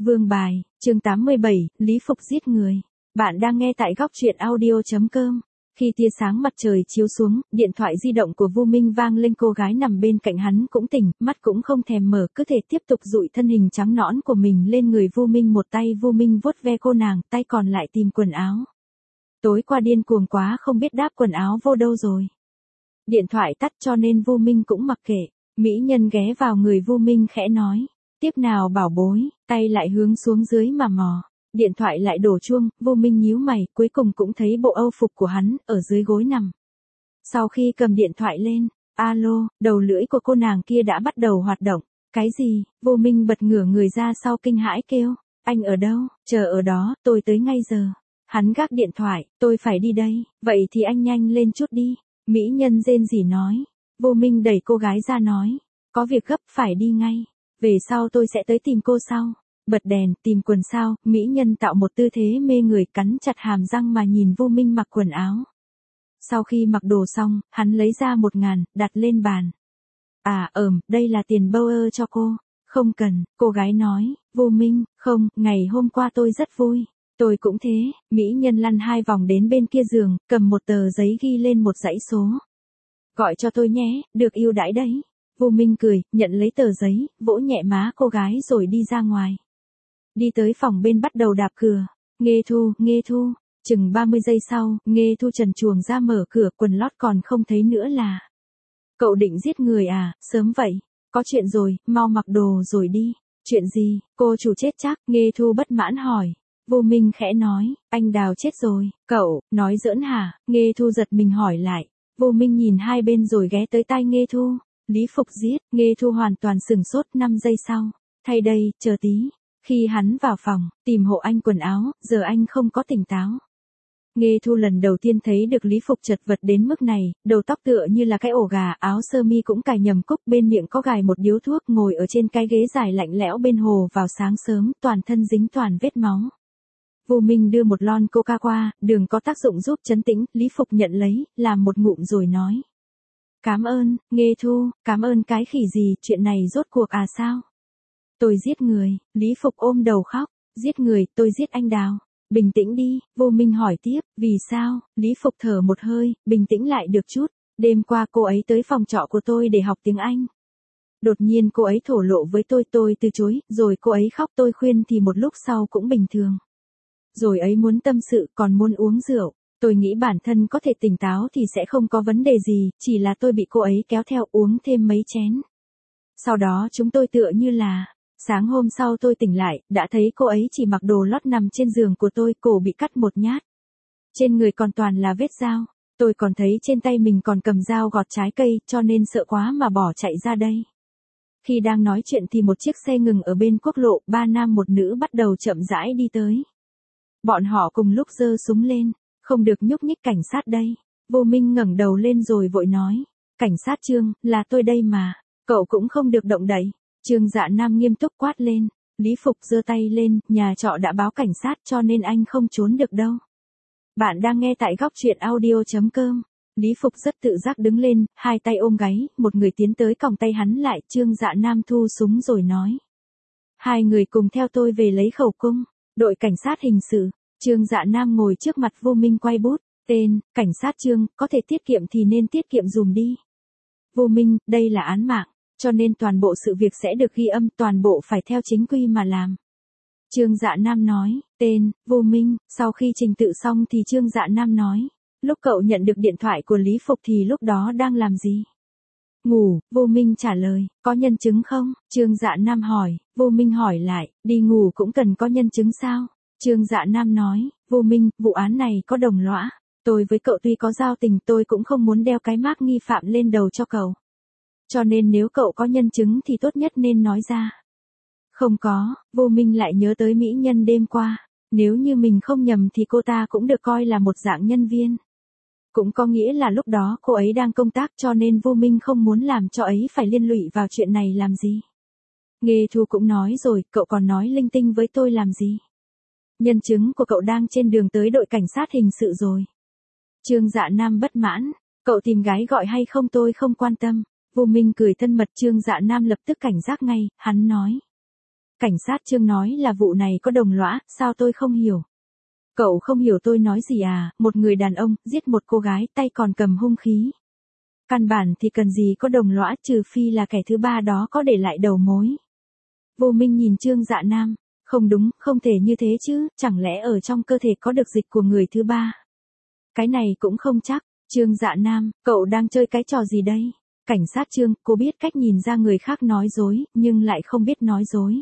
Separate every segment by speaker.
Speaker 1: Vương bài, chương 87, Lý Phục giết người. Bạn đang nghe tại góc truyện audio.com. Khi tia sáng mặt trời chiếu xuống, điện thoại di động của Vu Minh vang lên, cô gái nằm bên cạnh hắn cũng tỉnh, mắt cũng không thèm mở, cứ thể tiếp tục dụi thân hình trắng nõn của mình lên người Vu Minh. Một tay Vu Minh vuốt ve cô nàng, tay còn lại tìm quần áo. Tối qua điên cuồng quá không biết đáp quần áo vô đâu rồi. Điện thoại tắt cho nên Vu Minh cũng mặc kệ. Mỹ nhân ghé vào người Vu Minh khẽ nói. Tiếp nào bảo bối, tay lại hướng xuống dưới mà mò. Điện thoại lại đổ chuông, Vu Minh nhíu mày, cuối cùng cũng thấy bộ âu phục của hắn, ở dưới gối nằm. Sau khi cầm điện thoại lên, alo, đầu lưỡi của cô nàng kia đã bắt đầu hoạt động. Cái gì? Vu Minh bật ngửa người ra sau kinh hãi kêu. Anh ở đâu? Chờ ở đó, tôi tới ngay giờ. Hắn gác điện thoại, tôi phải đi đây, vậy thì anh nhanh lên chút đi. Mỹ nhân rên rỉ nói. Vu Minh đẩy cô gái ra nói. Có việc gấp phải đi ngay. Về sau tôi sẽ tới tìm cô sau. Bật đèn, tìm quần sao, mỹ nhân tạo một tư thế mê người, cắn chặt hàm răng mà nhìn Vu Minh mặc quần áo. Sau khi mặc đồ xong, hắn lấy ra 1.000, đặt lên bàn. Đây là tiền bâu ơ cho cô. Không cần, cô gái nói. Vu Minh, không, ngày hôm qua tôi rất vui. Tôi cũng thế. Mỹ nhân lăn 2 vòng đến bên kia giường, cầm một tờ giấy ghi lên một dãy số. Gọi cho tôi nhé, được ưu đãi đấy. Vu Minh cười, nhận lấy tờ giấy, vỗ nhẹ má cô gái rồi đi ra ngoài. Đi tới phòng bên bắt đầu đạp cửa. Nghe Thu. Chừng 30 giây sau, Nghe Thu trần truồng ra mở cửa, quần lót còn không thấy nữa là. Cậu định giết người à, sớm vậy. Có chuyện rồi, mau mặc đồ rồi đi. Chuyện gì, cô chủ chết chắc, Nghe Thu bất mãn hỏi. Vu Minh khẽ nói, anh Đào chết rồi. Cậu, nói giỡn hả? Nghe Thu giật mình hỏi lại. Vu Minh nhìn hai bên rồi ghé tới tai Nghe Thu. Lý Phục giết, Nghe Thu hoàn toàn sửng sốt. 5 giây sau. Thay đây, chờ tí. Khi hắn vào phòng, tìm hộ anh quần áo, giờ anh không có tỉnh táo. Nghe Thu lần đầu tiên thấy được Lý Phục chật vật đến mức này, đầu tóc tựa như là cái ổ gà, áo sơ mi cũng cài nhầm cúc, bên miệng có gài một điếu thuốc, ngồi ở trên cái ghế dài lạnh lẽo bên hồ vào sáng sớm, toàn thân dính toàn vết máu. Vu Minh đưa một lon coca qua, đường có tác dụng giúp trấn tĩnh, Lý Phục nhận lấy, làm một ngụm rồi nói. Cảm ơn, Nghe Thu, cảm ơn cái khỉ gì, chuyện này rốt cuộc à sao? Tôi giết người, Lý Phục ôm đầu khóc, giết người, tôi giết anh Đào. Bình tĩnh đi, Vu Minh hỏi tiếp, vì sao? Lý Phục thở một hơi, bình tĩnh lại được chút. Đêm qua cô ấy tới phòng trọ của tôi để học tiếng Anh. Đột nhiên cô ấy thổ lộ với tôi từ chối, rồi cô ấy khóc, tôi khuyên thì một lúc sau cũng bình thường. Rồi ấy muốn tâm sự, còn muốn uống rượu. Tôi nghĩ bản thân có thể tỉnh táo thì sẽ không có vấn đề gì, chỉ là tôi bị cô ấy kéo theo uống thêm mấy chén. Sau đó chúng tôi tựa như là. Sáng hôm sau tôi tỉnh lại, đã thấy cô ấy chỉ mặc đồ lót nằm trên giường của tôi, cổ bị cắt một nhát. Trên người còn toàn là vết dao. Tôi còn thấy trên tay mình còn cầm dao gọt trái cây, cho nên sợ quá mà bỏ chạy ra đây. Khi đang nói chuyện thì một chiếc xe ngừng ở bên quốc lộ, 3 nam một nữ bắt đầu chậm rãi đi tới. Bọn họ cùng lúc giơ súng lên, không được nhúc nhích, cảnh sát đây. Vu Minh ngẩng đầu lên rồi vội nói. Cảnh sát Trương, là tôi đây mà, cậu cũng không được động đậy. Trương Dạ Nam nghiêm túc quát lên. Lý Phục giơ tay lên, nhà trọ đã báo cảnh sát cho nên anh không trốn được đâu. Bạn đang nghe tại góc truyện audio.com. Lý Phục rất tự giác đứng lên, hai tay ôm gáy, một người tiến tới còng tay hắn lại, Trương Dạ Nam thu súng rồi nói. Hai người cùng theo tôi về lấy khẩu cung. Đội cảnh sát hình sự. Trương Dạ Nam ngồi trước mặt Vu Minh quay bút. Tên, cảnh sát Trương, có thể tiết kiệm thì nên tiết kiệm dùm đi. Vu Minh, đây là án mạng. Cho nên toàn bộ sự việc sẽ được ghi âm, toàn bộ phải theo chính quy mà làm. Trương Dạ Nam nói, tên, Vu Minh, sau khi trình tự xong thì Trương Dạ Nam nói, lúc cậu nhận được điện thoại của Lý Phục thì lúc đó đang làm gì? Ngủ, Vu Minh trả lời, có nhân chứng không? Trương Dạ Nam hỏi, Vu Minh hỏi lại, đi ngủ cũng cần có nhân chứng sao? Trương Dạ Nam nói, Vu Minh, vụ án này có đồng lõa, tôi với cậu tuy có giao tình, tôi cũng không muốn đeo cái mác nghi phạm lên đầu cho cậu. Cho nên nếu cậu có nhân chứng thì tốt nhất nên nói ra. Không có, Vu Minh lại nhớ tới mỹ nhân đêm qua. Nếu như mình không nhầm thì cô ta cũng được coi là một dạng nhân viên. Cũng có nghĩa là lúc đó cô ấy đang công tác, cho nên Vu Minh không muốn làm cho ấy phải liên lụy vào chuyện này làm gì. Nghe Thu cũng nói rồi, cậu còn nói linh tinh với tôi làm gì. Nhân chứng của cậu đang trên đường tới đội cảnh sát hình sự rồi. Trương Dạ Nam bất mãn, cậu tìm gái gọi hay không tôi không quan tâm. Vu Minh cười thân mật, Trương Dạ Nam lập tức cảnh giác ngay, hắn nói. cảnh sát Trương nói là vụ này có đồng lõa, sao tôi không hiểu? Cậu không hiểu tôi nói gì à, một người đàn ông, giết một cô gái, tay còn cầm hung khí. Căn bản thì cần gì có đồng lõa, trừ phi là kẻ thứ ba đó có để lại đầu mối. Vô Minh nhìn Trương Dạ Nam, không đúng, không thể như thế chứ, chẳng lẽ ở trong cơ thể có được dịch của người thứ ba? Cái này cũng không chắc. Trương Dạ Nam, cậu đang chơi cái trò gì đây? Cảnh sát Trương, cô biết cách nhìn ra người khác nói dối, nhưng lại không biết nói dối.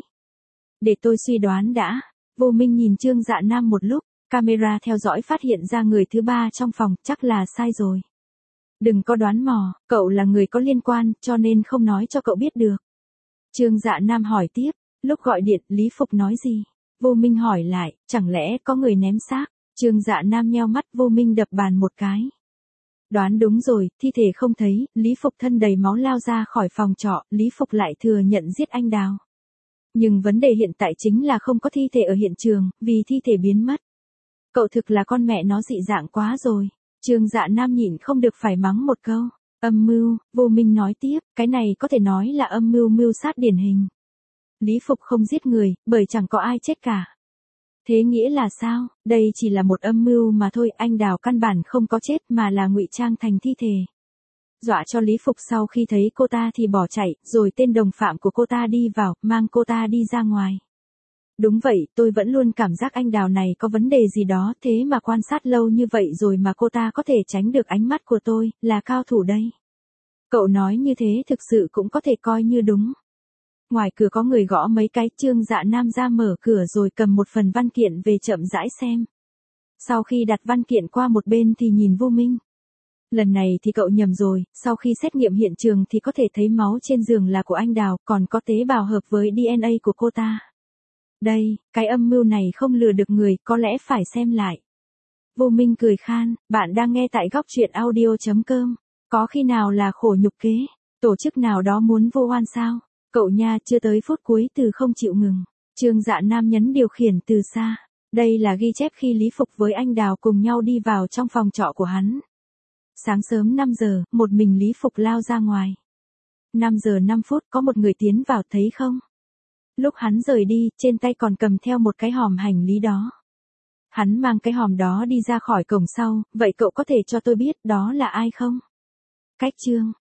Speaker 1: Để tôi suy đoán đã. Vô Minh nhìn Trương Dạ Nam một lúc, camera theo dõi phát hiện ra người thứ ba trong phòng, chắc là sai rồi. Đừng có đoán mò, cậu là người có liên quan, cho nên không nói cho cậu biết được. Trương Dạ Nam hỏi tiếp, lúc gọi điện, Lý Phục nói gì? Vô Minh hỏi lại, chẳng lẽ có người ném xác? Trương Dạ Nam nheo mắt, Vô Minh đập bàn một cái. Đoán đúng rồi, thi thể không thấy, Lý Phục thân đầy máu lao ra khỏi phòng trọ, Lý Phục lại thừa nhận giết anh Đào. Nhưng vấn đề hiện tại chính là không có thi thể ở hiện trường, vì thi thể biến mất. Cậu thực là con mẹ nó dị dạng quá rồi. Trương Dạ Nam nhịn không được phải mắng một câu. Âm mưu, Vô Minh nói tiếp, cái này có thể nói là âm mưu mưu sát điển hình. Lý Phục không giết người, bởi chẳng có ai chết cả. Thế nghĩa là sao? Đây chỉ là một âm mưu mà thôi, anh Đào căn bản không có chết mà là ngụy trang thành thi thể. Dọa cho Lý Phục sau khi thấy cô ta thì bỏ chạy, rồi tên đồng phạm của cô ta đi vào, mang cô ta đi ra ngoài. Đúng vậy, tôi vẫn luôn cảm giác anh Đào này có vấn đề gì đó, thế mà quan sát lâu như vậy rồi mà cô ta có thể tránh được ánh mắt của tôi, là cao thủ đây. Cậu nói như thế thực sự cũng có thể coi như đúng. Ngoài cửa có người gõ mấy cái, Trương Dạ Nam ra mở cửa rồi cầm một phần văn kiện về chậm rãi xem. Sau khi đặt văn kiện qua một bên thì nhìn Vô Minh. Lần này thì cậu nhầm rồi, sau khi xét nghiệm hiện trường thì có thể thấy máu trên giường là của anh Đào, còn có tế bào hợp với DNA của cô ta. Đây, cái âm mưu này không lừa được người, có lẽ phải xem lại. Vô Minh cười khan, bạn đang nghe tại góc truyện audio.com. Có khi nào là khổ nhục kế, tổ chức nào đó muốn vô oan sao? Cậu nha, chưa tới phút cuối từ không chịu ngừng. Trương Dạ Nam nhấn điều khiển từ xa. Đây là ghi chép khi Lý Phục với anh Đào cùng nhau đi vào trong phòng trọ của hắn. Sáng sớm 5 giờ, một mình Lý Phục lao ra ngoài. 5 giờ 5 phút có một người tiến vào, thấy không? Lúc hắn rời đi, trên tay còn cầm theo một cái hòm hành lý đó. Hắn mang cái hòm đó đi ra khỏi cổng sau, vậy cậu có thể cho tôi biết đó là ai không? Cách Trương,